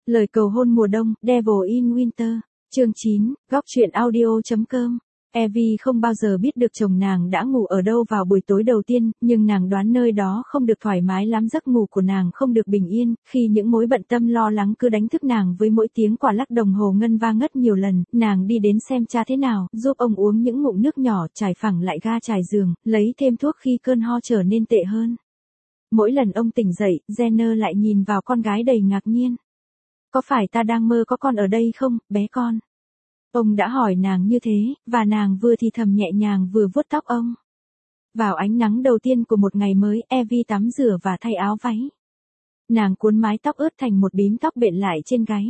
Lời cầu hôn mùa đông, Devil in Winter. Chương 9, góc truyện audio.com. Evie không bao giờ biết được chồng nàng đã ngủ ở đâu vào buổi tối đầu tiên, nhưng nàng đoán nơi đó không được thoải mái lắm, giấc ngủ của nàng không được bình yên, khi những mối bận tâm lo lắng cứ đánh thức nàng với mỗi tiếng quả lắc đồng hồ ngân vang ngất nhiều lần. Nàng đi đến xem cha thế nào, giúp ông uống những ngụm nước nhỏ, trải phẳng lại ga trải giường, lấy thêm thuốc khi cơn ho trở nên tệ hơn. Mỗi lần ông tỉnh dậy, Jenner lại nhìn vào con gái đầy ngạc nhiên. Có phải ta đang mơ có con ở đây không, bé con? Ông đã hỏi nàng như thế, và nàng vừa thì thầm nhẹ nhàng vừa vuốt tóc ông. Vào ánh nắng đầu tiên của một ngày mới, Evie tắm rửa và thay áo váy. Nàng cuốn mái tóc ướt thành một bím tóc bện lại trên gáy.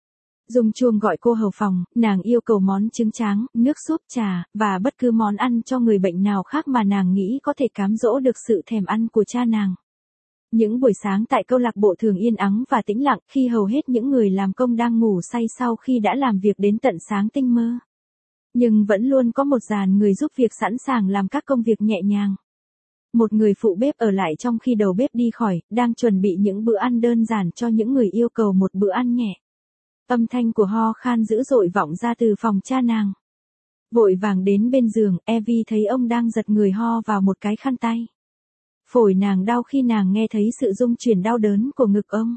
Dùng chuông gọi cô hầu phòng, nàng yêu cầu món trứng tráng, nước súp, trà, và bất cứ món ăn cho người bệnh nào khác mà nàng nghĩ có thể cám dỗ được sự thèm ăn của cha nàng. Những buổi sáng tại câu lạc bộ thường yên ắng và tĩnh lặng, khi hầu hết những người làm công đang ngủ say sau khi đã làm việc đến tận sáng tinh mơ. Nhưng vẫn luôn có một dàn người giúp việc sẵn sàng làm các công việc nhẹ nhàng. Một người phụ bếp ở lại trong khi đầu bếp đi khỏi, đang chuẩn bị những bữa ăn đơn giản cho những người yêu cầu một bữa ăn nhẹ. Âm thanh của ho khan dữ dội vọng ra từ phòng cha nàng. Vội vàng đến bên giường, Evie thấy ông đang giật người ho vào một cái khăn tay. Phổi nàng đau khi nàng nghe thấy sự rung chuyển đau đớn của ngực ông.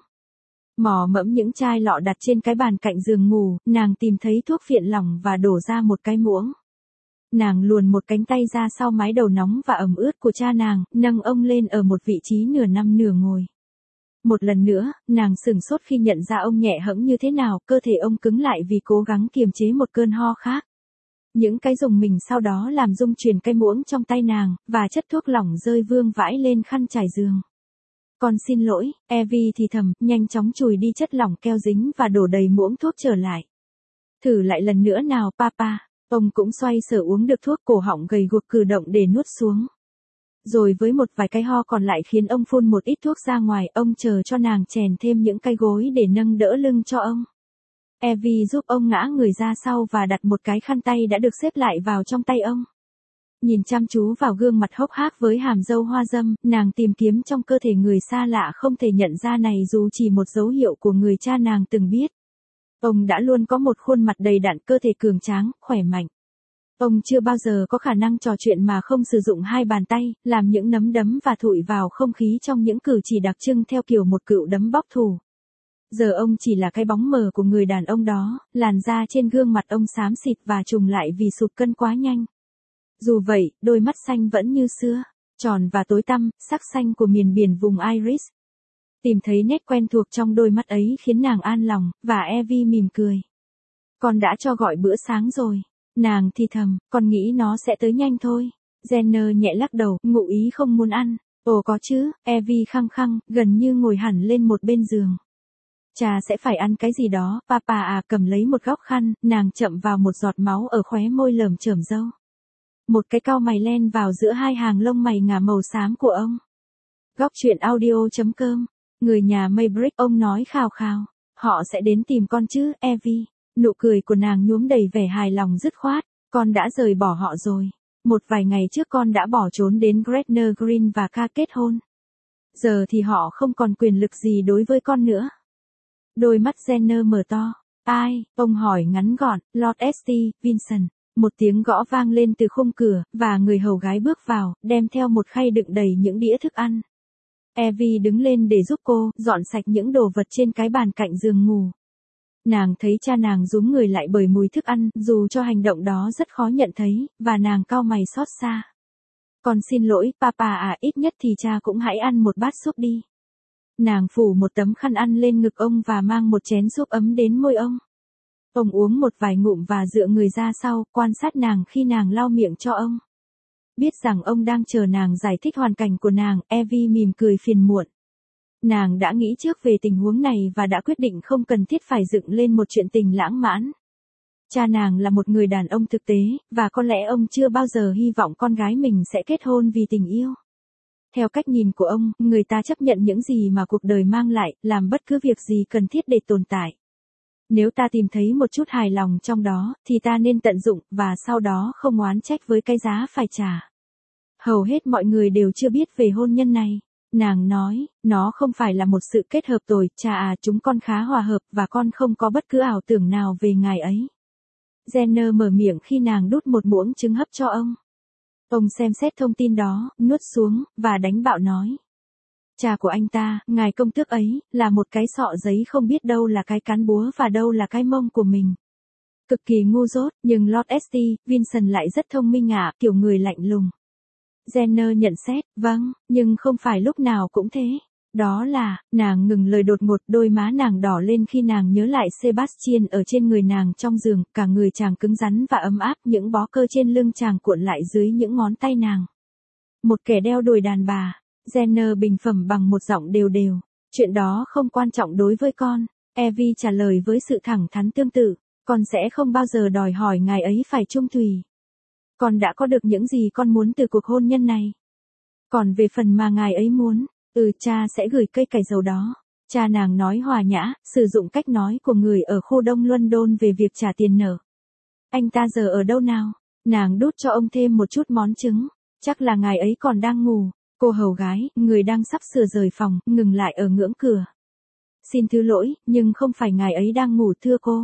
Mò mẫm những chai lọ đặt trên cái bàn cạnh giường ngủ, nàng tìm thấy thuốc phiện lỏng và đổ ra một cái muỗng. Nàng luồn một cánh tay ra sau mái đầu nóng và ẩm ướt của cha nàng, nâng ông lên ở một vị trí nửa nằm nửa ngồi. Một lần nữa, nàng sửng sốt khi nhận ra ông nhẹ hẫng như thế nào, cơ thể ông cứng lại vì cố gắng kiềm chế một cơn ho khác. Những cái rùng mình sau đó làm rung chuyển cái muỗng trong tay nàng, và chất thuốc lỏng rơi vương vãi lên khăn trải giường. Con xin lỗi, Evie thì thầm, nhanh chóng chùi đi chất lỏng keo dính và đổ đầy muỗng thuốc trở lại. Thử lại lần nữa nào, papa. Ông cũng xoay sở uống được thuốc, cổ họng gầy guộc cử động để nuốt xuống. Rồi với một vài cái ho còn lại khiến ông phun một ít thuốc ra ngoài, ông chờ cho nàng chèn thêm những cái gối để nâng đỡ lưng cho ông. Evie giúp ông ngã người ra sau và đặt một cái khăn tay đã được xếp lại vào trong tay ông. Nhìn chăm chú vào gương mặt hốc hác với hàm râu hoa râm, nàng tìm kiếm trong cơ thể người xa lạ không thể nhận ra này dù chỉ một dấu hiệu của người cha nàng từng biết. Ông đã luôn có một khuôn mặt đầy đặn, cơ thể cường tráng, khỏe mạnh. Ông chưa bao giờ có khả năng trò chuyện mà không sử dụng hai bàn tay, làm những nắm đấm và thụi vào không khí trong những cử chỉ đặc trưng theo kiểu một cựu đấm bóc thủ. Giờ ông chỉ là cái bóng mờ của người đàn ông đó, làn da trên gương mặt ông xám xịt và trùng lại vì sụt cân quá nhanh. Dù vậy, đôi mắt xanh vẫn như xưa, tròn và tối tăm, sắc xanh của miền biển vùng Iris. Tìm thấy nét quen thuộc trong đôi mắt ấy khiến nàng an lòng, và Evie mỉm cười. Con đã cho gọi bữa sáng rồi. Nàng thì thầm, con nghĩ nó sẽ tới nhanh thôi. Jenner nhẹ lắc đầu, ngụ ý không muốn ăn. Ồ có chứ, Evie khăng khăng, gần như ngồi hẳn lên một bên giường. Cha sẽ phải ăn cái gì đó, papa à. Cầm lấy một góc khăn, nàng chậm vào một giọt máu ở khóe môi lởm chởm râu. Một cái cau mày len vào giữa hai hàng lông mày ngả màu xám của ông. Góc truyện audio.com. Người nhà Maybrick, ông nói khào khào. Họ sẽ đến tìm con chứ, Evie. Nụ cười của nàng nhuốm đầy vẻ hài lòng dứt khoát. Con đã rời bỏ họ rồi. Một vài ngày trước con đã bỏ trốn đến Gretna Green và ca kết hôn. Giờ thì họ không còn quyền lực gì đối với con nữa. Đôi mắt Jenner mở to. Ai? Ông hỏi ngắn gọn. Lord St. Vincent. Một tiếng gõ vang lên từ khung cửa, và người hầu gái bước vào, đem theo một khay đựng đầy những đĩa thức ăn. Evie đứng lên để giúp cô, dọn sạch những đồ vật trên cái bàn cạnh giường ngủ. Nàng thấy cha nàng rúm người lại bởi mùi thức ăn, dù cho hành động đó rất khó nhận thấy, và nàng cau mày xót xa. Con xin lỗi, papa à, ít nhất thì cha cũng hãy ăn một bát súp đi. Nàng phủ một tấm khăn ăn lên ngực ông và mang một chén súp ấm đến môi ông. Ông uống một vài ngụm và dựa người ra sau, quan sát nàng khi nàng lau miệng cho ông. Biết rằng ông đang chờ nàng giải thích hoàn cảnh của nàng, Evie mỉm cười phiền muộn. Nàng đã nghĩ trước về tình huống này và đã quyết định không cần thiết phải dựng lên một chuyện tình lãng mạn. Cha nàng là một người đàn ông thực tế, và có lẽ ông chưa bao giờ hy vọng con gái mình sẽ kết hôn vì tình yêu. Theo cách nhìn của ông, người ta chấp nhận những gì mà cuộc đời mang lại, làm bất cứ việc gì cần thiết để tồn tại. Nếu ta tìm thấy một chút hài lòng trong đó, thì ta nên tận dụng, và sau đó không oán trách với cái giá phải trả. Hầu hết mọi người đều chưa biết về hôn nhân này. Nàng nói, nó không phải là một sự kết hợp tồi, cha à, chúng con khá hòa hợp và con không có bất cứ ảo tưởng nào về ngài ấy. Jenner mở miệng khi nàng đút một muỗng trứng hấp cho ông. Ông xem xét thông tin đó, nuốt xuống, và đánh bạo nói. Cha của anh ta, ngài công tước ấy, là một cái sọ giấy không biết đâu là cái cán búa và đâu là cái mông của mình. Cực kỳ ngu dốt, nhưng Lord St. Vincent lại rất thông minh ạ, kiểu người lạnh lùng. Jenner nhận xét, vâng, nhưng không phải lúc nào cũng thế. Đó là, nàng ngừng lời đột ngột, đôi má nàng đỏ lên khi nàng nhớ lại Sebastian ở trên người nàng trong giường, cả người chàng cứng rắn và ấm áp, những bó cơ trên lưng chàng cuộn lại dưới những ngón tay nàng. Một kẻ đeo đuổi đàn bà. Jenner bình phẩm bằng một giọng đều đều. Chuyện đó không quan trọng đối với con. Evie trả lời với sự thẳng thắn tương tự. Con sẽ không bao giờ đòi hỏi ngài ấy phải chung thủy. Con đã có được những gì con muốn từ cuộc hôn nhân này. Còn về phần mà ngài ấy muốn, cha sẽ gửi cây cải dầu đó. Cha nàng nói hòa nhã, sử dụng cách nói của người ở khu Đông London về việc trả tiền nợ. Anh ta giờ ở đâu nào? Nàng đút cho ông thêm một chút món trứng. Chắc là ngài ấy còn đang ngủ. Cô hầu gái, người đang sắp sửa rời phòng, ngừng lại ở ngưỡng cửa. Xin thứ lỗi, nhưng không phải ngài ấy đang ngủ thưa cô.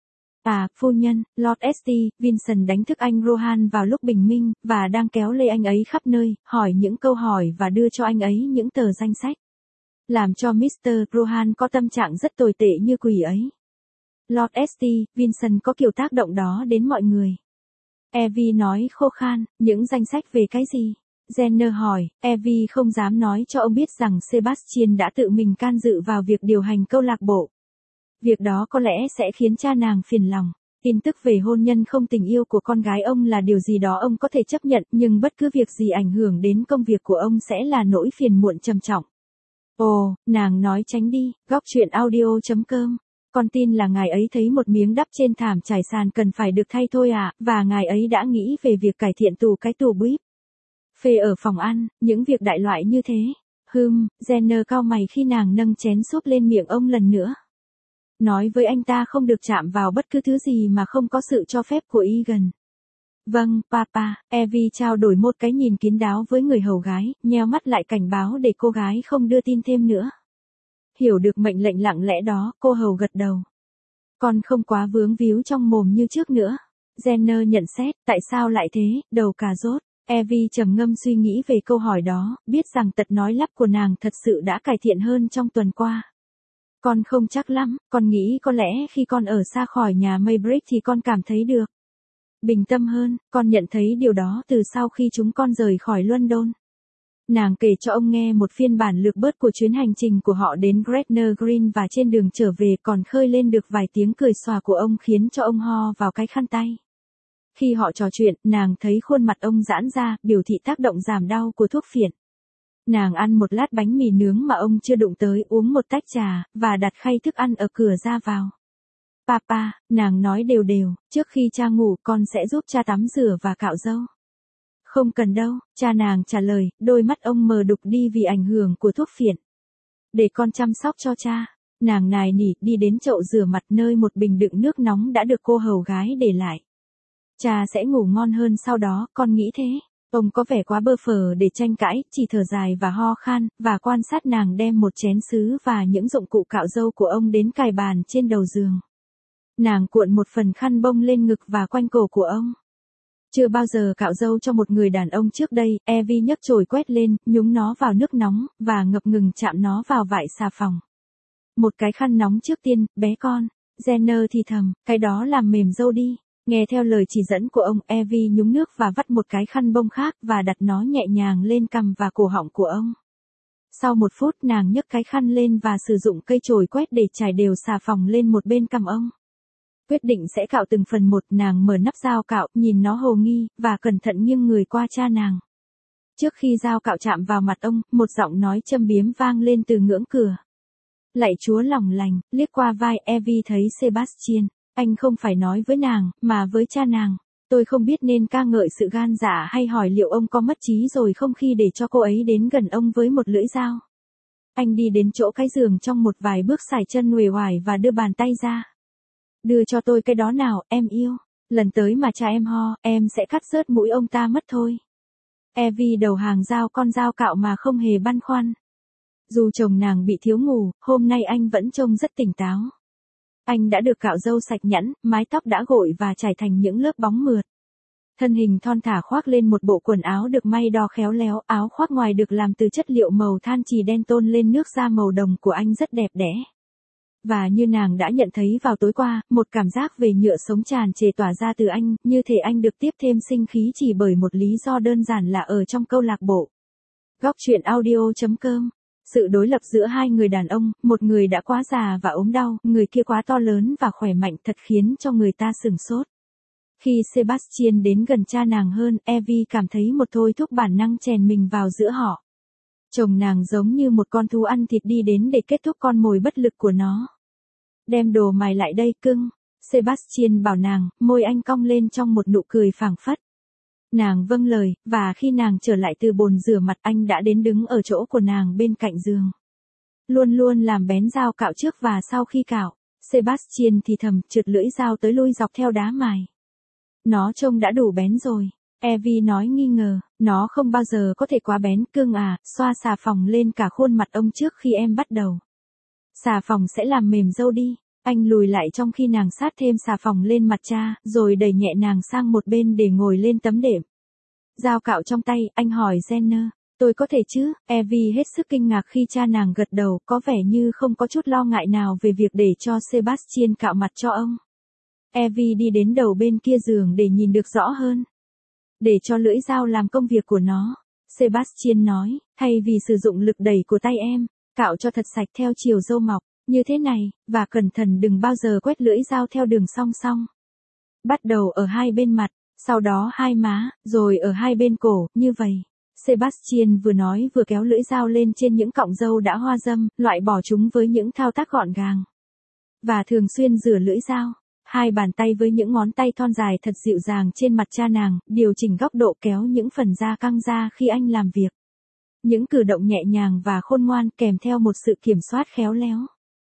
À, phu nhân, Lord St. Vincent đánh thức anh Rohan vào lúc bình minh, và đang kéo lê anh ấy khắp nơi, hỏi những câu hỏi và đưa cho anh ấy những tờ danh sách. Làm cho Mr. Rohan có tâm trạng rất tồi tệ như quỷ ấy. Lord St. Vincent có kiểu tác động đó đến mọi người. Evie nói khô khan, những danh sách về cái gì? Jenner hỏi, Evie không dám nói cho ông biết rằng Sebastian đã tự mình can dự vào việc điều hành câu lạc bộ. Việc đó có lẽ sẽ khiến cha nàng phiền lòng. Tin tức về hôn nhân không tình yêu của con gái ông là điều gì đó ông có thể chấp nhận, nhưng bất cứ việc gì ảnh hưởng đến công việc của ông sẽ là nỗi phiền muộn trầm trọng. Ồ, nàng nói tránh đi, góc chuyện audio.com. Con tin là ngài ấy thấy một miếng đắp trên thảm trải sàn cần phải được thay thôi à, và ngài ấy đã nghĩ về việc cải thiện cái tủ bếp. Phê ở phòng ăn, những việc đại loại như thế. Jenner cau mày khi nàng nâng chén súp lên miệng ông lần nữa. Nói với anh ta không được chạm vào bất cứ thứ gì mà không có sự cho phép của Egan. Vâng, papa, Evie trao đổi một cái nhìn kín đáo với người hầu gái, nheo mắt lại cảnh báo để cô gái không đưa tin thêm nữa. Hiểu được mệnh lệnh lặng lẽ đó, cô hầu gật đầu. Con không quá vướng víu trong mồm như trước nữa. Jenner nhận xét, tại sao lại thế, đầu cà rốt. Evie trầm ngâm suy nghĩ về câu hỏi đó, biết rằng tật nói lắp của nàng thật sự đã cải thiện hơn trong tuần qua. Con không chắc lắm, con nghĩ có lẽ khi con ở xa khỏi nhà Maybrick thì con cảm thấy được bình tâm hơn, con nhận thấy điều đó từ sau khi chúng con rời khỏi London. Nàng kể cho ông nghe một phiên bản lược bớt của chuyến hành trình của họ đến Gretna Green và trên đường trở về còn khơi lên được vài tiếng cười xòa của ông khiến cho ông ho vào cái khăn tay. Khi họ trò chuyện, nàng thấy khuôn mặt ông giãn ra, biểu thị tác động giảm đau của thuốc phiện. Nàng ăn một lát bánh mì nướng mà ông chưa đụng tới, uống một tách trà, và đặt khay thức ăn ở cửa ra vào. Papa, nàng nói đều đều, trước khi cha ngủ con sẽ giúp cha tắm rửa và cạo râu. Không cần đâu, cha nàng trả lời, đôi mắt ông mờ đục đi vì ảnh hưởng của thuốc phiện. Để con chăm sóc cho cha. Nàng nài nỉ đi đến chậu rửa mặt nơi một bình đựng nước nóng đã được cô hầu gái để lại. Cha sẽ ngủ ngon hơn sau đó, con nghĩ thế. Ông có vẻ quá bơ phờ để tranh cãi, chỉ thở dài và ho khan, và quan sát nàng đem một chén sứ và những dụng cụ cạo râu của ông đến cài bàn trên đầu giường. Nàng cuộn một phần khăn bông lên ngực và quanh cổ của ông. Chưa bao giờ cạo râu cho một người đàn ông trước đây, Evie nhấc chổi quét lên, nhúng nó vào nước nóng, và ngập ngừng chạm nó vào vải xà phòng. Một cái khăn nóng trước tiên, bé con. Jenner thì thầm, cái đó làm mềm râu đi. Nghe theo lời chỉ dẫn của ông, Evie nhúng nước và vắt một cái khăn bông khác và đặt nó nhẹ nhàng lên cằm và cổ họng của ông. Sau 1 phút nàng nhấc cái khăn lên và sử dụng cây chổi quét để trải đều xà phòng lên một bên cằm ông. Quyết định sẽ cạo từng phần một, nàng mở nắp dao cạo, nhìn nó hồ nghi, và cẩn thận nghiêng người qua cha nàng. Trước khi dao cạo chạm vào mặt ông, một giọng nói châm biếm vang lên từ ngưỡng cửa. Lạy Chúa lòng lành, liếc qua vai Evie thấy Sebastian. Anh không phải nói với nàng, mà với cha nàng. Tôi không biết nên ca ngợi sự gan dạ hay hỏi liệu ông có mất trí rồi không khi để cho cô ấy đến gần ông với một lưỡi dao. Anh đi đến chỗ cái giường trong một vài bước sải chân uể oải và đưa bàn tay ra. Đưa cho tôi cái đó nào, em yêu. Lần tới mà cha em ho, em sẽ cắt rớt mũi ông ta mất thôi. Evie đầu hàng dao con dao cạo mà không hề băn khoăn. Dù chồng nàng bị thiếu ngủ, hôm nay anh vẫn trông rất tỉnh táo. Anh đã được cạo râu sạch nhẵn, mái tóc đã gội và trải thành những lớp bóng mượt. Thân hình thon thả khoác lên một bộ quần áo được may đo khéo léo, áo khoác ngoài được làm từ chất liệu màu than chì đen tôn lên nước da màu đồng của anh rất đẹp đẽ. Và như nàng đã nhận thấy vào tối qua, một cảm giác về nhựa sống tràn trề tỏa ra từ anh, như thể anh được tiếp thêm sinh khí chỉ bởi một lý do đơn giản là ở trong câu lạc bộ. Góc truyện audio.com. Sự đối lập giữa hai người đàn ông, một người đã quá già và ốm đau, người kia quá to lớn và khỏe mạnh thật khiến cho người ta sửng sốt. Khi Sebastian đến gần cha nàng hơn, Evie cảm thấy một thôi thúc bản năng chèn mình vào giữa họ. Chồng nàng giống như một con thú ăn thịt đi đến để kết thúc con mồi bất lực của nó. Đem đồ mài lại đây cưng, Sebastian bảo nàng, môi anh cong lên trong một nụ cười phảng phất. Nàng vâng lời, và khi nàng trở lại từ bồn rửa mặt anh đã đến đứng ở chỗ của nàng bên cạnh giường. Luôn luôn làm bén dao cạo trước và sau khi cạo, Sebastian thì thầm trượt lưỡi dao tới lui dọc theo đá mài. Nó trông đã đủ bén rồi, Evie nói nghi ngờ, nó không bao giờ có thể quá bén cưng à, xoa xà phòng lên cả khuôn mặt ông trước khi em bắt đầu. Xà phòng sẽ làm mềm râu đi. Anh lùi lại trong khi nàng sát thêm xà phòng lên mặt cha, rồi đẩy nhẹ nàng sang một bên để ngồi lên tấm đệm. Dao cạo trong tay, anh hỏi Jenner, tôi có thể chứ? Evie hết sức kinh ngạc khi cha nàng gật đầu, có vẻ như không có chút lo ngại nào về việc để cho Sebastian cạo mặt cho ông. Evie đi đến đầu bên kia giường để nhìn được rõ hơn. Để cho lưỡi dao làm công việc của nó, Sebastian nói, thay vì sử dụng lực đẩy của tay em, cạo cho thật sạch theo chiều râu mọc. Như thế này, và cẩn thận đừng bao giờ quét lưỡi dao theo đường song song. Bắt đầu ở hai bên mặt, sau đó hai má, rồi ở hai bên cổ, như vậy. Sebastian vừa nói vừa kéo lưỡi dao lên trên những cọng râu đã hoa râm, loại bỏ chúng với những thao tác gọn gàng. Và thường xuyên rửa lưỡi dao. Hai bàn tay với những ngón tay thon dài thật dịu dàng trên mặt cha nàng, điều chỉnh góc độ kéo những phần da căng ra khi anh làm việc. Những cử động nhẹ nhàng và khôn ngoan kèm theo một sự kiểm soát khéo léo.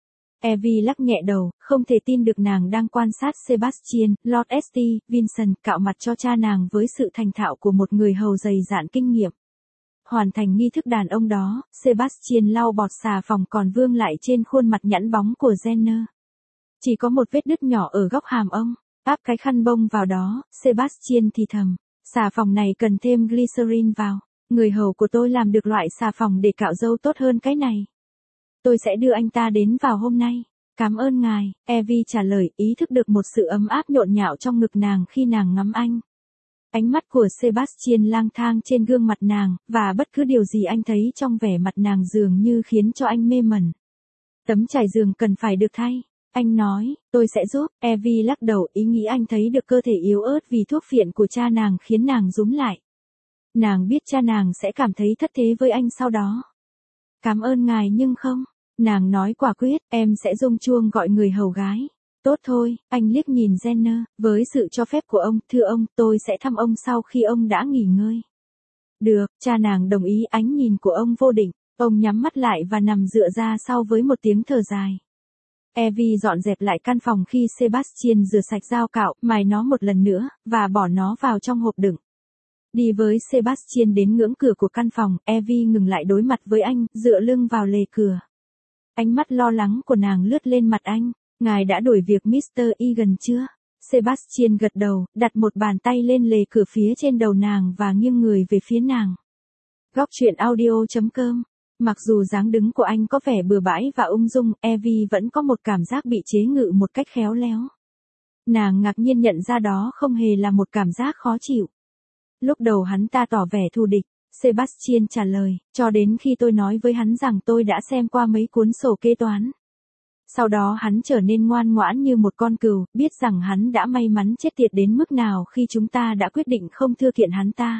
Evie lắc nhẹ đầu, không thể tin được nàng đang quan sát Sebastian, Lord St. Vincent cạo mặt cho cha nàng với sự thành thạo của một người hầu dày dạn kinh nghiệm. Hoàn thành nghi thức đàn ông đó, Sebastian lau bọt xà phòng còn vương lại trên khuôn mặt nhẵn bóng của Jenner. Chỉ có một vết đứt nhỏ ở góc hàm ông, áp cái khăn bông vào đó, Sebastian thì thầm, xà phòng này cần thêm glycerin vào, người hầu của tôi làm được loại xà phòng để cạo râu tốt hơn cái này. Tôi sẽ đưa anh ta đến vào hôm nay. Cảm ơn ngài, Evie trả lời, ý thức được một sự ấm áp nhộn nhạo trong ngực nàng khi nàng ngắm anh. Ánh mắt của Sebastian lang thang trên gương mặt nàng, và bất cứ điều gì anh thấy trong vẻ mặt nàng dường như khiến cho anh mê mẩn. Tấm trải giường cần phải được thay. Anh nói, tôi sẽ giúp. Evie lắc đầu, ý nghĩ anh thấy được cơ thể yếu ớt vì thuốc phiện của cha nàng khiến nàng rúm lại. Nàng biết cha nàng sẽ cảm thấy thất thế với anh sau đó. Cảm ơn ngài nhưng không. Nàng nói quả quyết, em sẽ rung chuông gọi người hầu gái. Tốt thôi, anh liếc nhìn Jenner, với sự cho phép của ông, thưa ông, tôi sẽ thăm ông sau khi ông đã nghỉ ngơi. Được, cha nàng đồng ý, ánh nhìn của ông vô định, ông nhắm mắt lại và nằm dựa ra sau với một tiếng thở dài. Evie dọn dẹp lại căn phòng khi Sebastian rửa sạch dao cạo, mài nó một lần nữa, và bỏ nó vào trong hộp đựng. Đi với Sebastian đến ngưỡng cửa của căn phòng, Evie ngừng lại đối mặt với anh, dựa lưng vào lề cửa. Ánh mắt lo lắng của nàng lướt lên mặt anh. Ngài đã đổi việc Mr. Egan chưa? Sebastian gật đầu, đặt một bàn tay lên lề cửa phía trên đầu nàng và nghiêng người về phía nàng. Góc truyện audio.com. Mặc dù dáng đứng của anh có vẻ bừa bãi và ung dung, Evie vẫn có một cảm giác bị chế ngự một cách khéo léo. Nàng ngạc nhiên nhận ra đó không hề là một cảm giác khó chịu. Lúc đầu hắn ta tỏ vẻ thù địch. Sebastian trả lời, cho đến khi tôi nói với hắn rằng tôi đã xem qua mấy cuốn sổ kế toán. Sau đó hắn trở nên ngoan ngoãn như một con cừu, biết rằng hắn đã may mắn chết tiệt đến mức nào khi chúng ta đã quyết định không thưa kiện hắn ta.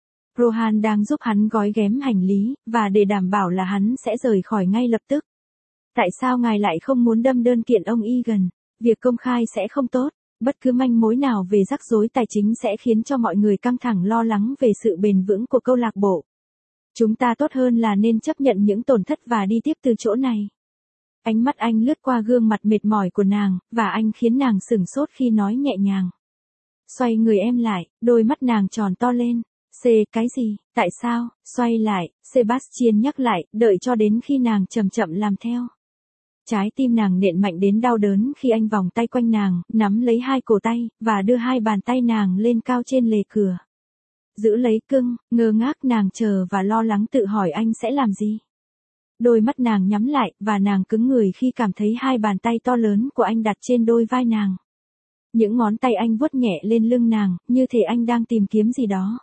Rohan đang giúp hắn gói ghém hành lý, và để đảm bảo là hắn sẽ rời khỏi ngay lập tức. Tại sao ngài lại không muốn đâm đơn kiện ông Egan? Việc công khai sẽ không tốt. Bất cứ manh mối nào về rắc rối tài chính sẽ khiến cho mọi người căng thẳng lo lắng về sự bền vững của câu lạc bộ. Chúng ta tốt hơn là nên chấp nhận những tổn thất và đi tiếp từ chỗ này. Ánh mắt anh lướt qua gương mặt mệt mỏi của nàng, và anh khiến nàng sửng sốt khi nói nhẹ nhàng. Xoay người em lại, đôi mắt nàng tròn to lên. Cái gì, tại sao, xoay lại, Sebastian nhắc lại, đợi cho đến khi nàng chậm chậm làm theo. Trái tim nàng nện mạnh đến đau đớn khi anh vòng tay quanh nàng, nắm lấy hai cổ tay, và đưa hai bàn tay nàng lên cao trên lề cửa. Giữ lấy cưng, ngơ ngác nàng chờ và lo lắng tự hỏi anh sẽ làm gì. Đôi mắt nàng nhắm lại, và nàng cứng người khi cảm thấy hai bàn tay to lớn của anh đặt trên đôi vai nàng. Những ngón tay anh vuốt nhẹ lên lưng nàng, như thể anh đang tìm kiếm gì đó.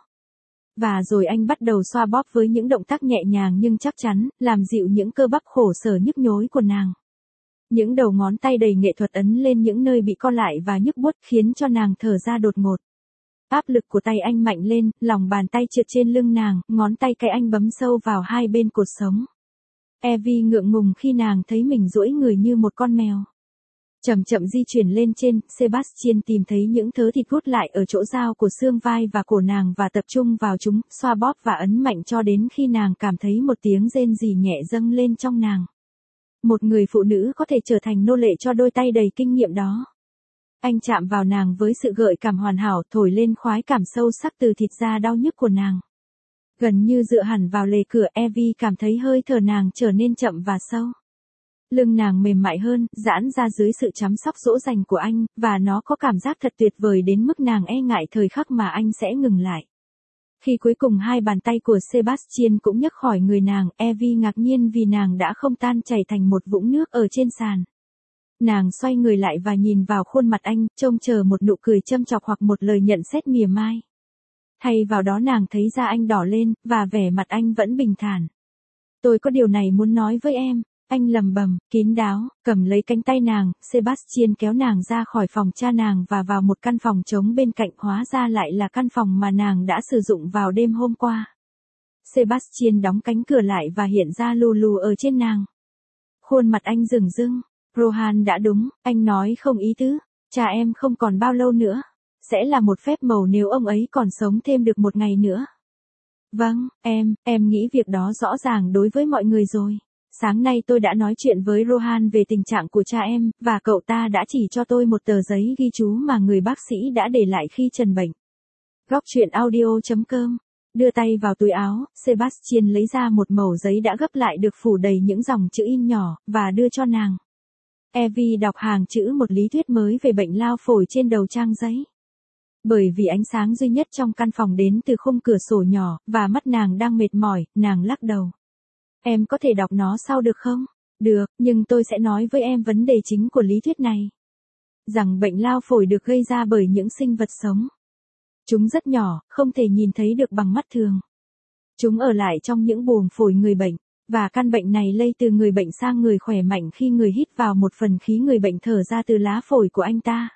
Và rồi anh bắt đầu xoa bóp với những động tác nhẹ nhàng nhưng chắc chắn, làm dịu những cơ bắp khổ sở nhức nhối của nàng. Những đầu ngón tay đầy nghệ thuật ấn lên những nơi bị co lại và nhức buốt khiến cho nàng thở ra đột ngột. Áp lực của tay anh mạnh lên, lòng bàn tay trượt trên lưng nàng, ngón tay cái anh bấm sâu vào hai bên cột sống. Evie ngượng ngùng khi nàng thấy mình duỗi người như một con mèo. Chậm chậm di chuyển lên trên, Sebastian tìm thấy những thớ thịt gút lại ở chỗ giao của xương vai và cổ nàng và tập trung vào chúng, xoa bóp và ấn mạnh cho đến khi nàng cảm thấy một tiếng rên rỉ nhẹ dâng lên trong nàng. Một người phụ nữ có thể trở thành nô lệ cho đôi tay đầy kinh nghiệm đó. Anh chạm vào nàng với sự gợi cảm hoàn hảo, thổi lên khoái cảm sâu sắc từ thịt da đau nhức của nàng. Gần như dựa hẳn vào lề cửa, Evie cảm thấy hơi thở nàng trở nên chậm và sâu. Lưng nàng mềm mại hơn, giãn ra dưới sự chăm sóc dỗ dành của anh, và nó có cảm giác thật tuyệt vời đến mức nàng e ngại thời khắc mà anh sẽ ngừng lại. Khi cuối cùng hai bàn tay của Sebastian cũng nhấc khỏi người nàng, Evie ngạc nhiên vì nàng đã không tan chảy thành một vũng nước ở trên sàn. Nàng xoay người lại và nhìn vào khuôn mặt anh, trông chờ một nụ cười châm chọc hoặc một lời nhận xét mỉa mai. Thay vào đó nàng thấy da anh đỏ lên, và vẻ mặt anh vẫn bình thản. Tôi có điều này muốn nói với em. Anh lầm bầm, kín đáo, cầm lấy cánh tay nàng, Sebastian kéo nàng ra khỏi phòng cha nàng và vào một căn phòng trống bên cạnh, hóa ra lại là căn phòng mà nàng đã sử dụng vào đêm hôm qua. Sebastian đóng cánh cửa lại và hiện ra lù lù ở trên nàng. Khuôn mặt anh rừng rưng, Rohan đã đúng, anh nói không ý tứ, cha em không còn bao lâu nữa, sẽ là một phép màu nếu ông ấy còn sống thêm được một ngày nữa. Vâng, em nghĩ việc đó rõ ràng đối với mọi người rồi. Sáng nay tôi đã nói chuyện với Rohan về tình trạng của cha em, và cậu ta đã chỉ cho tôi một tờ giấy ghi chú mà người bác sĩ đã để lại khi trần bệnh. Góc truyện audio.com. Đưa tay vào túi áo, Sebastian lấy ra một mẩu giấy đã gấp lại được phủ đầy những dòng chữ in nhỏ, và đưa cho nàng. Evie đọc hàng chữ một lý thuyết mới về bệnh lao phổi trên đầu trang giấy. Bởi vì ánh sáng duy nhất trong căn phòng đến từ khung cửa sổ nhỏ, và mắt nàng đang mệt mỏi, nàng lắc đầu. Em có thể đọc nó sau được không? Được, nhưng tôi sẽ nói với em vấn đề chính của lý thuyết này. Rằng bệnh lao phổi được gây ra bởi những sinh vật sống. Chúng rất nhỏ, không thể nhìn thấy được bằng mắt thường. Chúng ở lại trong những buồng phổi người bệnh, và căn bệnh này lây từ người bệnh sang người khỏe mạnh khi người hít vào một phần khí người bệnh thở ra từ lá phổi của anh ta.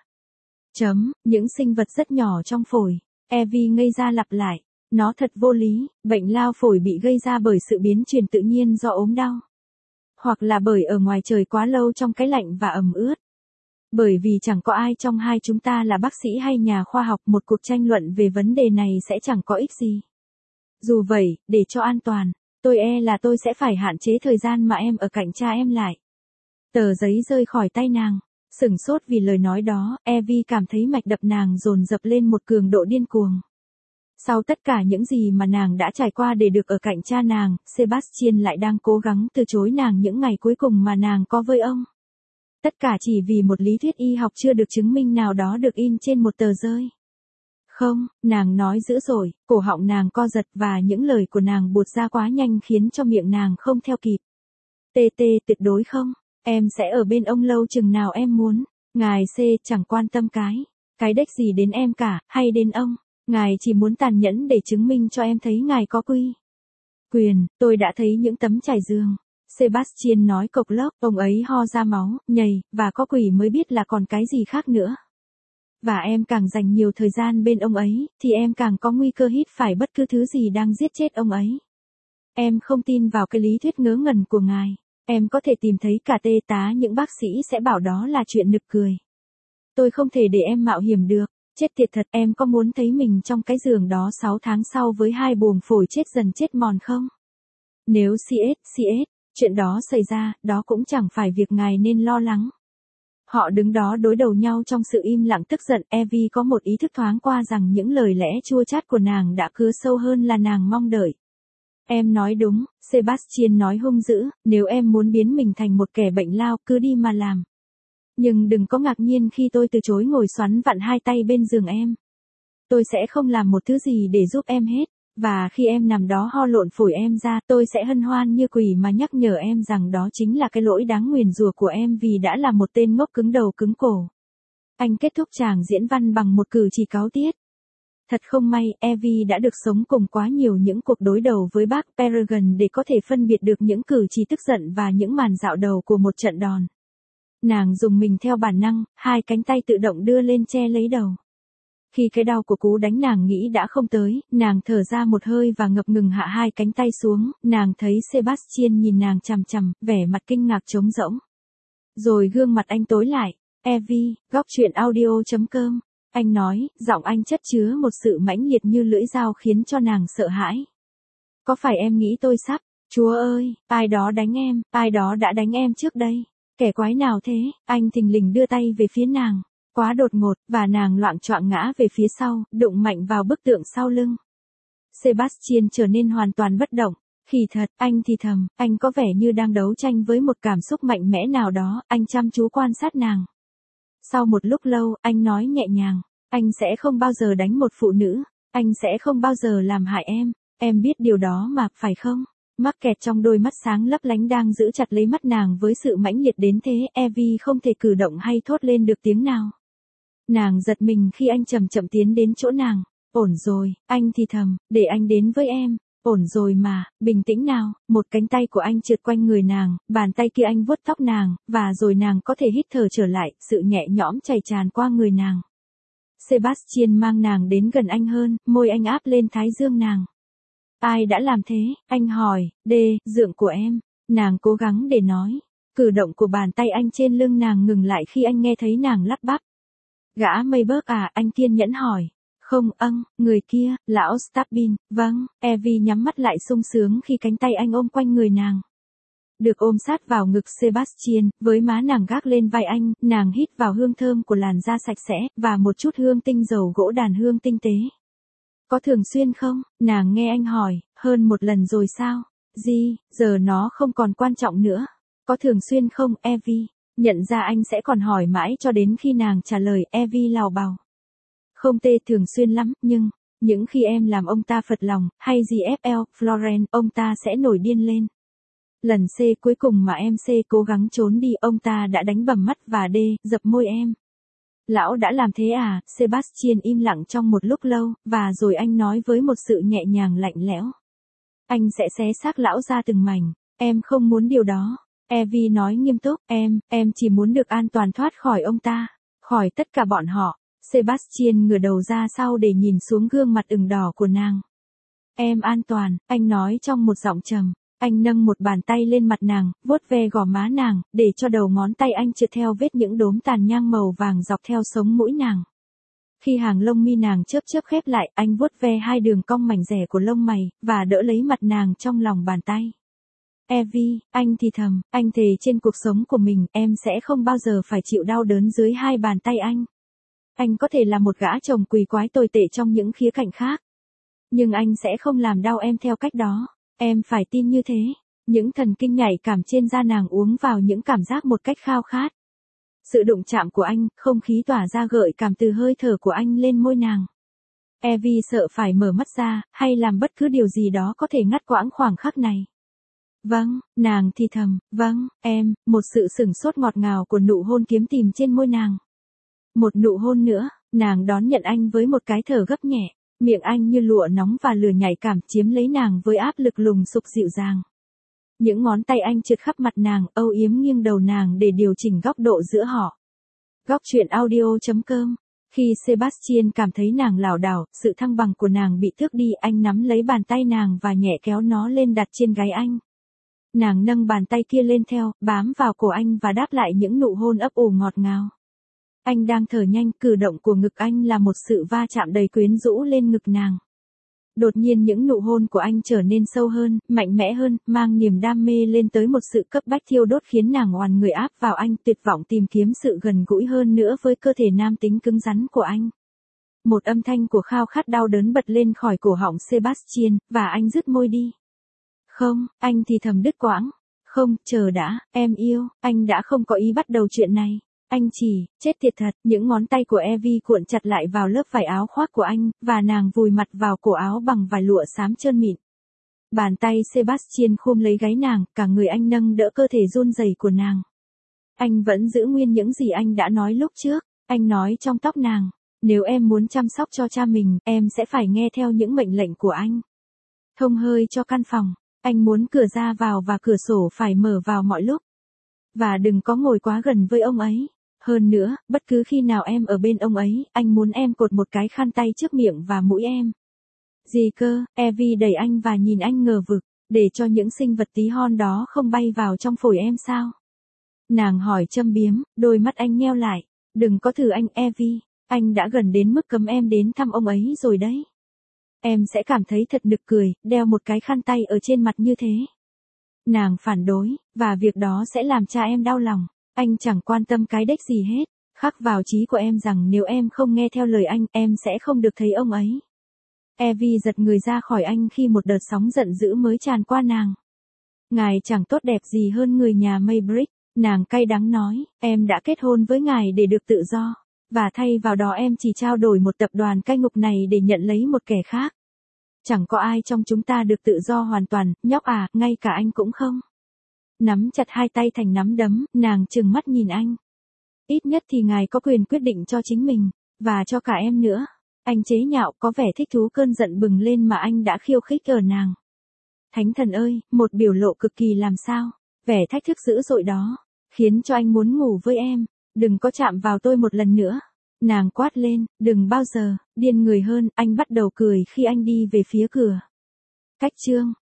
Những sinh vật rất nhỏ trong phổi. Evie ngây ra lặp lại. Nó thật vô lý, bệnh lao phổi bị gây ra bởi sự biến chuyển tự nhiên do ốm đau. Hoặc là bởi ở ngoài trời quá lâu trong cái lạnh và ẩm ướt. Bởi vì chẳng có ai trong hai chúng ta là bác sĩ hay nhà khoa học, một cuộc tranh luận về vấn đề này sẽ chẳng có ích gì. Dù vậy, để cho an toàn, tôi e là tôi sẽ phải hạn chế thời gian mà em ở cạnh cha em lại. Tờ giấy rơi khỏi tay nàng. Sửng sốt vì lời nói đó, Evie cảm thấy mạch đập nàng dồn dập lên một cường độ điên cuồng. Sau tất cả những gì mà nàng đã trải qua để được ở cạnh cha nàng, Sebastian lại đang cố gắng từ chối nàng những ngày cuối cùng mà nàng có với ông. Tất cả chỉ vì một lý thuyết y học chưa được chứng minh nào đó được in trên một tờ rơi. Không, nàng nói dữ dội, cổ họng nàng co giật và những lời của nàng buột ra quá nhanh khiến cho miệng nàng không theo kịp. Tuyệt đối không, em sẽ ở bên ông lâu chừng nào em muốn. Ngài chẳng quan tâm cái đếch gì đến em cả, hay đến ông. Ngài chỉ muốn tàn nhẫn để chứng minh cho em thấy ngài có quyền. Tôi đã thấy những tấm trải giường. Sebastian nói cộc lốc, ông ấy ho ra máu, nhầy, và có quỷ mới biết là còn cái gì khác nữa. Và em càng dành nhiều thời gian bên ông ấy, thì em càng có nguy cơ hít phải bất cứ thứ gì đang giết chết ông ấy. Em không tin vào cái lý thuyết ngớ ngẩn của ngài. Em có thể tìm thấy cả tá những bác sĩ sẽ bảo đó là chuyện nực cười. Tôi không thể để em mạo hiểm được. Chết tiệt thật, em có muốn thấy mình trong cái giường đó 6 tháng sau với hai buồng phổi chết dần chết mòn không? Nếu chuyện đó xảy ra, đó cũng chẳng phải việc ngài nên lo lắng. Họ đứng đó đối đầu nhau trong sự im lặng tức giận. Evie có một ý thức thoáng qua rằng những lời lẽ chua chát của nàng đã cứa sâu hơn là nàng mong đợi. Em nói đúng, Sebastian nói hung dữ, nếu em muốn biến mình thành một kẻ bệnh lao, cứ đi mà làm. Nhưng đừng có ngạc nhiên khi tôi từ chối ngồi xoắn vặn hai tay bên giường em. Tôi sẽ không làm một thứ gì để giúp em hết. Và khi em nằm đó ho lộn phổi em ra, tôi sẽ hân hoan như quỷ mà nhắc nhở em rằng đó chính là cái lỗi đáng nguyền rủa của em vì đã là một tên ngốc cứng đầu cứng cổ. Anh kết thúc tràng diễn văn bằng một cử chỉ cáu tiết. Thật không may, Evie đã được sống cùng quá nhiều những cuộc đối đầu với bác Peregrine để có thể phân biệt được những cử chỉ tức giận và những màn dạo đầu của một trận đòn. Nàng dùng mình theo bản năng, hai cánh tay tự động đưa lên che lấy đầu. Khi cái đau của cú đánh nàng nghĩ đã không tới, nàng thở ra một hơi và ngập ngừng hạ hai cánh tay xuống, nàng thấy Sebastian nhìn nàng chằm chằm, vẻ mặt kinh ngạc trống rỗng. Rồi gương mặt anh tối lại. Evie, góc truyện audio.com. Anh nói, giọng anh chất chứa một sự mãnh liệt như lưỡi dao khiến cho nàng sợ hãi. Có phải em nghĩ tôi sắp, Chúa ơi, ai đó đánh em, ai đó đã đánh em trước đây. Kẻ quái nào thế? Anh thình lình đưa tay về phía nàng. Quá đột ngột, và nàng loạng choạng ngã về phía sau, đụng mạnh vào bức tượng sau lưng. Sebastian trở nên hoàn toàn bất động. Kỳ thật, anh thì thầm, anh có vẻ như đang đấu tranh với một cảm xúc mạnh mẽ nào đó, anh chăm chú quan sát nàng. Sau một lúc lâu, anh nói nhẹ nhàng, anh sẽ không bao giờ đánh một phụ nữ, anh sẽ không bao giờ làm hại em biết điều đó mà, phải không? Mắc kẹt trong đôi mắt sáng lấp lánh đang giữ chặt lấy mắt nàng với sự mãnh liệt đến thế, Evie không thể cử động hay thốt lên được tiếng nào. Nàng giật mình khi anh chậm chậm tiến đến chỗ nàng. Ổn rồi, anh thì thầm, để anh đến với em. Ổn rồi mà, bình tĩnh nào. Một cánh tay của anh trượt quanh người nàng, bàn tay kia anh vuốt tóc nàng, và rồi nàng có thể hít thở trở lại, sự nhẹ nhõm chảy tràn qua người nàng. Sebastian mang nàng đến gần anh hơn, môi anh áp lên thái dương nàng. Ai đã làm thế? Anh hỏi. Dượng của em. Nàng cố gắng để nói. Cử động của bàn tay anh trên lưng nàng ngừng lại khi anh nghe thấy nàng lắp bắp. Gã Mayberg à? Anh kiên nhẫn hỏi. Không, người kia, lão Stabin. Vâng, Evie nhắm mắt lại sung sướng khi cánh tay anh ôm quanh người nàng. Được ôm sát vào ngực Sebastian, với má nàng gác lên vai anh, nàng hít vào hương thơm của làn da sạch sẽ, và một chút hương tinh dầu gỗ đàn hương tinh tế. Có thường xuyên không? Nàng nghe anh hỏi, hơn một lần rồi sao? Giờ nó không còn quan trọng nữa. Có thường xuyên không, Evie? Nhận ra anh sẽ còn hỏi mãi cho đến khi nàng trả lời, Evie lào bào. Không thường xuyên lắm, nhưng, những khi em làm ông ta phật lòng, hay GFL, Florence, ông ta sẽ nổi điên lên. Lần cuối cùng mà em cố gắng trốn đi, ông ta đã đánh bầm mắt và dập môi em. Lão đã làm thế à? Sebastian im lặng trong một lúc lâu, và rồi anh nói với một sự nhẹ nhàng lạnh lẽo. Anh sẽ xé xác lão ra từng mảnh. Em không muốn điều đó. Evie nói nghiêm túc, em chỉ muốn được an toàn thoát khỏi ông ta, khỏi tất cả bọn họ. Sebastian ngửa đầu ra sau để nhìn xuống gương mặt ửng đỏ của nàng. Em an toàn, anh nói trong một giọng trầm. Anh nâng một bàn tay lên mặt nàng, vuốt ve gò má nàng, để cho đầu ngón tay anh trượt theo vết những đốm tàn nhang màu vàng dọc theo sống mũi nàng. Khi hàng lông mi nàng chớp chớp khép lại, anh vuốt ve hai đường cong mảnh rẻ của lông mày, và đỡ lấy mặt nàng trong lòng bàn tay. Evie, anh thì thầm, anh thề trên cuộc sống của mình, em sẽ không bao giờ phải chịu đau đớn dưới hai bàn tay anh. Anh có thể là một gã chồng quỷ quái tồi tệ trong những khía cạnh khác. Nhưng anh sẽ không làm đau em theo cách đó. Em phải tin như thế. Những thần kinh nhạy cảm trên da nàng uống vào những cảm giác một cách khao khát. Sự đụng chạm của anh, không khí tỏa ra gợi cảm từ hơi thở của anh lên môi nàng. Evie sợ phải mở mắt ra, hay làm bất cứ điều gì đó có thể ngắt quãng khoảng khắc này. Vâng, nàng thì thầm, vâng, em, một sự sửng sốt ngọt ngào của nụ hôn kiếm tìm trên môi nàng. Một nụ hôn nữa, nàng đón nhận anh với một cái thở gấp nhẹ, miệng anh như lụa nóng và lửa nhạy cảm chiếm lấy nàng với áp lực lùng sục dịu dàng. Những ngón tay anh trượt khắp mặt nàng, âu yếm nghiêng đầu nàng để điều chỉnh góc độ giữa họ. Góc truyện audio.com. Khi Sebastian cảm thấy nàng lảo đảo, sự thăng bằng của nàng bị tước đi, anh nắm lấy bàn tay nàng và nhẹ kéo nó lên đặt trên gáy anh. Nàng nâng bàn tay kia lên theo, bám vào cổ anh và đáp lại những nụ hôn ấp ủ ngọt ngào. Anh đang thở nhanh, cử động của ngực anh là một sự va chạm đầy quyến rũ lên ngực nàng. Đột nhiên những nụ hôn của anh trở nên sâu hơn, mạnh mẽ hơn, mang niềm đam mê lên tới một sự cấp bách thiêu đốt khiến nàng oằn người áp vào anh, tuyệt vọng tìm kiếm sự gần gũi hơn nữa với cơ thể nam tính cứng rắn của anh. Một âm thanh của khao khát đau đớn bật lên khỏi cổ họng Sebastian, và anh rứt môi đi. Không, anh thì thầm đứt quãng. Không, chờ đã, em yêu, anh đã không có ý bắt đầu chuyện này. Anh chỉ, chết tiệt thật, những ngón tay của Evie cuộn chặt lại vào lớp vải áo khoác của anh, và nàng vùi mặt vào cổ áo bằng vải lụa xám trơn mịn. Bàn tay Sebastian khum lấy gáy nàng, cả người anh nâng đỡ cơ thể run rẩy của nàng. Anh vẫn giữ nguyên những gì anh đã nói lúc trước, anh nói trong tóc nàng, nếu em muốn chăm sóc cho cha mình, em sẽ phải nghe theo những mệnh lệnh của anh. Thông hơi cho căn phòng, anh muốn cửa ra vào và cửa sổ phải mở vào mọi lúc. Và đừng có ngồi quá gần với ông ấy. Hơn nữa, bất cứ khi nào em ở bên ông ấy, anh muốn em cột một cái khăn tay trước miệng và mũi em. Gì cơ? Evie đẩy anh và nhìn anh ngờ vực, để cho những sinh vật tí hon đó không bay vào trong phổi em sao? Nàng hỏi châm biếm, đôi mắt anh nheo lại. Đừng có thử anh Evie, anh đã gần đến mức cấm em đến thăm ông ấy rồi đấy. Em sẽ cảm thấy thật nực cười, đeo một cái khăn tay ở trên mặt như thế. Nàng phản đối, và việc đó sẽ làm cha em đau lòng. Anh chẳng quan tâm cái đếch gì hết. Khắc vào trí của em rằng nếu em không nghe theo lời anh, em sẽ không được thấy ông ấy. Evie giật người ra khỏi anh khi một đợt sóng giận dữ mới tràn qua nàng. Ngài chẳng tốt đẹp gì hơn người nhà Maybrick, nàng cay đắng nói, em đã kết hôn với ngài để được tự do. Và thay vào đó em chỉ trao đổi một tập đoàn cai ngục này để nhận lấy một kẻ khác. Chẳng có ai trong chúng ta được tự do hoàn toàn, nhóc à, ngay cả anh cũng không. Nắm chặt hai tay thành nắm đấm, nàng trừng mắt nhìn anh. Ít nhất thì ngài có quyền quyết định cho chính mình, và cho cả em nữa. Anh chế nhạo có vẻ thích thú cơn giận bừng lên mà anh đã khiêu khích ở nàng. Thánh thần ơi, một biểu lộ cực kỳ làm sao, vẻ thách thức dữ dội đó, khiến cho anh muốn ngủ với em. Đừng có chạm vào tôi một lần nữa. Nàng quát lên, đừng bao giờ, điên người hơn, anh bắt đầu cười khi anh đi về phía cửa. Cách chương